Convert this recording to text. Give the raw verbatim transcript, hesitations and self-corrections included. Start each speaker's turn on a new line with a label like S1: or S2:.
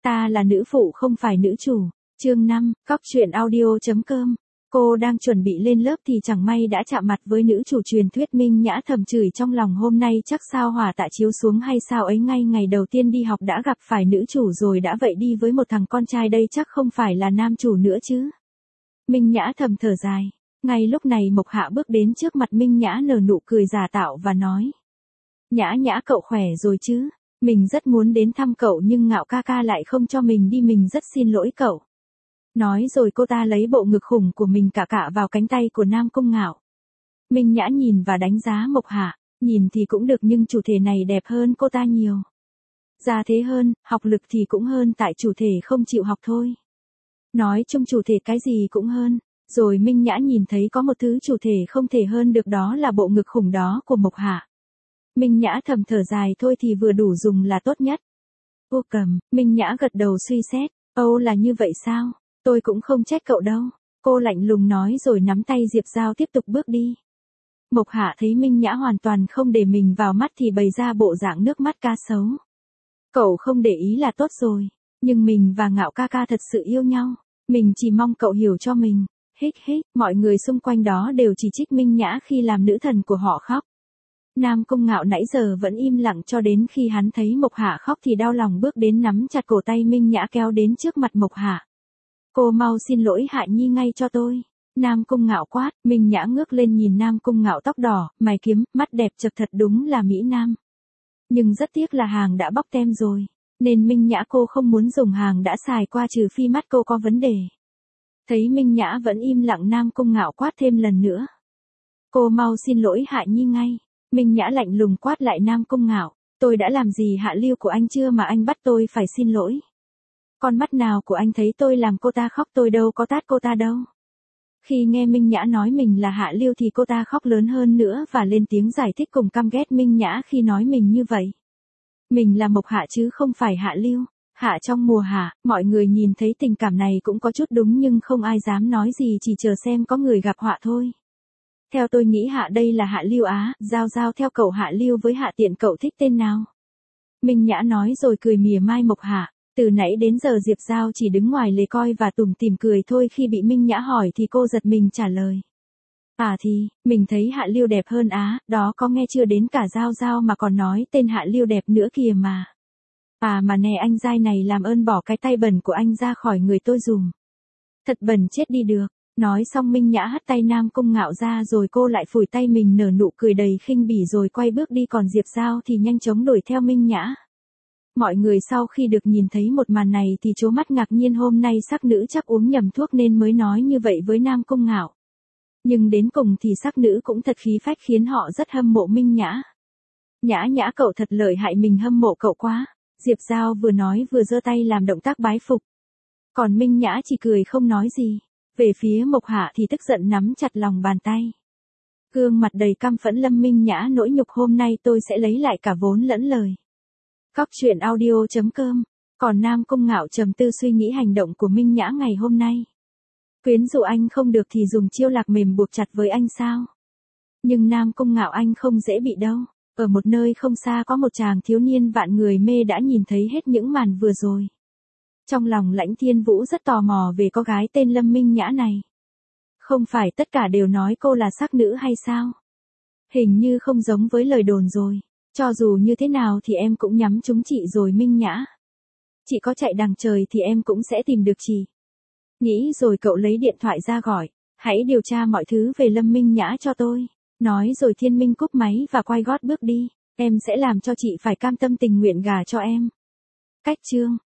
S1: Ta là nữ phụ không phải nữ chủ. Chương năm, cóc truyện audio chấm com. Cô đang chuẩn bị lên lớp thì chẳng may đã chạm mặt với nữ chủ truyền thuyết. Minh Nhã thầm chửi trong lòng, hôm nay chắc sao hỏa tạ chiếu xuống hay sao ấy, ngay ngày đầu tiên đi học đã gặp phải nữ chủ rồi đã vậy đi với một thằng con trai, đây chắc không phải là nam chủ nữa chứ. Minh Nhã thầm thở dài. Ngay lúc này Mộc Hạ bước đến trước mặt Minh Nhã, nở nụ cười giả tạo và nói: Nhã Nhã, cậu khỏe rồi chứ? Mình rất muốn đến thăm cậu nhưng Ngạo ca ca lại không cho mình đi, mình rất xin lỗi cậu. Nói rồi cô ta lấy bộ ngực khủng của mình cạ cạ vào cánh tay của Nam Cung Ngạo. Minh Nhã nhìn và đánh giá Mộc Hạ, nhìn thì cũng được nhưng chủ thể này đẹp hơn cô ta nhiều. Gia thế hơn, học lực thì cũng hơn, tại chủ thể không chịu học thôi. Nói chung chủ thể cái gì cũng hơn. Rồi Minh Nhã nhìn thấy có một thứ chủ thể không thể hơn được, đó là bộ ngực khủng đó của Mộc Hạ. Minh Nhã thầm thở dài, thôi thì vừa đủ dùng là tốt nhất. Ô cầm, Minh Nhã gật đầu suy xét. Âu là như vậy sao? Tôi cũng không trách cậu đâu. Cô lạnh lùng nói rồi nắm tay Diệp Giao tiếp tục bước đi. Mộc Hạ thấy Minh Nhã hoàn toàn không để mình vào mắt thì bày ra bộ dạng nước mắt cá sấu. Cậu không để ý là tốt rồi. Nhưng mình và Ngạo ca ca thật sự yêu nhau. Mình chỉ mong cậu hiểu cho mình. Hích hích, mọi người xung quanh đó đều chỉ trích Minh Nhã khi làm nữ thần của họ khóc. Nam Cung Ngạo nãy giờ vẫn im lặng cho đến khi hắn thấy Mộc Hạ khóc thì đau lòng bước đến nắm chặt cổ tay Minh Nhã kéo đến trước mặt Mộc Hạ. Cô mau xin lỗi Hạ Nhi ngay cho tôi. Nam Cung Ngạo quát. Minh Nhã ngước lên nhìn Nam Cung Ngạo, tóc đỏ, mày kiếm, mắt đẹp chật, thật đúng là Mỹ Nam. Nhưng rất tiếc là hàng đã bóc tem rồi. Nên Minh Nhã cô không muốn dùng hàng đã xài qua, trừ phi mắt cô có vấn đề. Thấy Minh Nhã vẫn im lặng, Nam Cung Ngạo quát thêm lần nữa. Cô mau xin lỗi Hạ Nhi ngay. Minh Nhã lạnh lùng quát lại Nam Cung Ngạo. Tôi đã làm gì hạ lưu của anh chưa mà anh bắt tôi phải xin lỗi? Con mắt nào của anh thấy tôi làm cô ta khóc, tôi đâu có tát cô ta đâu. Khi nghe Minh Nhã nói mình là hạ lưu thì cô ta khóc lớn hơn nữa và lên tiếng giải thích cùng căm ghét Minh Nhã khi nói mình như vậy. Mình là Mộc Hạ chứ không phải hạ lưu. Hạ trong mùa hạ, mọi người nhìn thấy tình cảm này cũng có chút đúng nhưng không ai dám nói gì, chỉ chờ xem có người gặp họa thôi. Theo tôi nghĩ Hạ đây là hạ lưu á, Giao Giao theo cậu hạ lưu với Hạ Tiện, cậu thích tên nào? Minh Nhã nói rồi cười mỉa mai Mộc Hạ. Từ nãy đến giờ Diệp Giao chỉ đứng ngoài lề coi và tủm tỉm cười thôi, khi bị Minh Nhã hỏi thì cô giật mình trả lời. À thì, mình thấy hạ lưu đẹp hơn á, đó có nghe chưa, đến cả Giao Giao mà còn nói tên hạ lưu đẹp nữa kìa mà. À mà nè anh giai này, làm ơn bỏ cái tay bẩn của anh ra khỏi người tôi dùm. Thật bẩn chết đi được. Nói xong Minh Nhã hất tay Nam Cung Ngạo ra rồi cô lại phủi tay mình, nở nụ cười đầy khinh bỉ rồi quay bước đi, còn Diệp Giao thì nhanh chóng đuổi theo Minh Nhã. Mọi người sau khi được nhìn thấy một màn này thì trố mắt ngạc nhiên, hôm nay sắc nữ chắc uống nhầm thuốc nên mới nói như vậy với Nam Cung Ngạo. Nhưng đến cùng thì sắc nữ cũng thật khí phách khiến họ rất hâm mộ Minh Nhã. Nhã Nhã cậu thật lợi hại, mình hâm mộ cậu quá. Diệp Giao vừa nói vừa giơ tay làm động tác bái phục. Còn Minh Nhã chỉ cười không nói gì. Về phía Mộc Hạ thì tức giận nắm chặt lòng bàn tay. Gương mặt đầy căm phẫn Lâm Minh Nhã, nỗi nhục hôm nay tôi sẽ lấy lại cả vốn lẫn lời. Cóc truyện audio chấm com. Còn Nam Cung Ngạo trầm tư suy nghĩ hành động của Minh Nhã ngày hôm nay. Quyến dụ anh không được thì dùng chiêu lạc mềm buộc chặt với anh sao? Nhưng Nam Cung Ngạo anh không dễ bị đâu. Ở một nơi không xa có một chàng thiếu niên vạn người mê đã nhìn thấy hết những màn vừa rồi. Trong lòng Lãnh Thiên Vũ rất tò mò về cô gái tên Lâm Minh Nhã này. Không phải tất cả đều nói cô là sắc nữ hay sao? Hình như không giống với lời đồn rồi. Cho dù như thế nào thì em cũng nhắm trúng chị rồi Minh Nhã. Chị có chạy đằng trời thì em cũng sẽ tìm được chị. Nghĩ rồi cậu lấy điện thoại ra gọi. Hãy điều tra mọi thứ về Lâm Minh Nhã cho tôi. Nói rồi Thiên Minh cúp máy và quay gót bước đi. Em sẽ làm cho chị phải cam tâm tình nguyện gả cho em. Cách chương.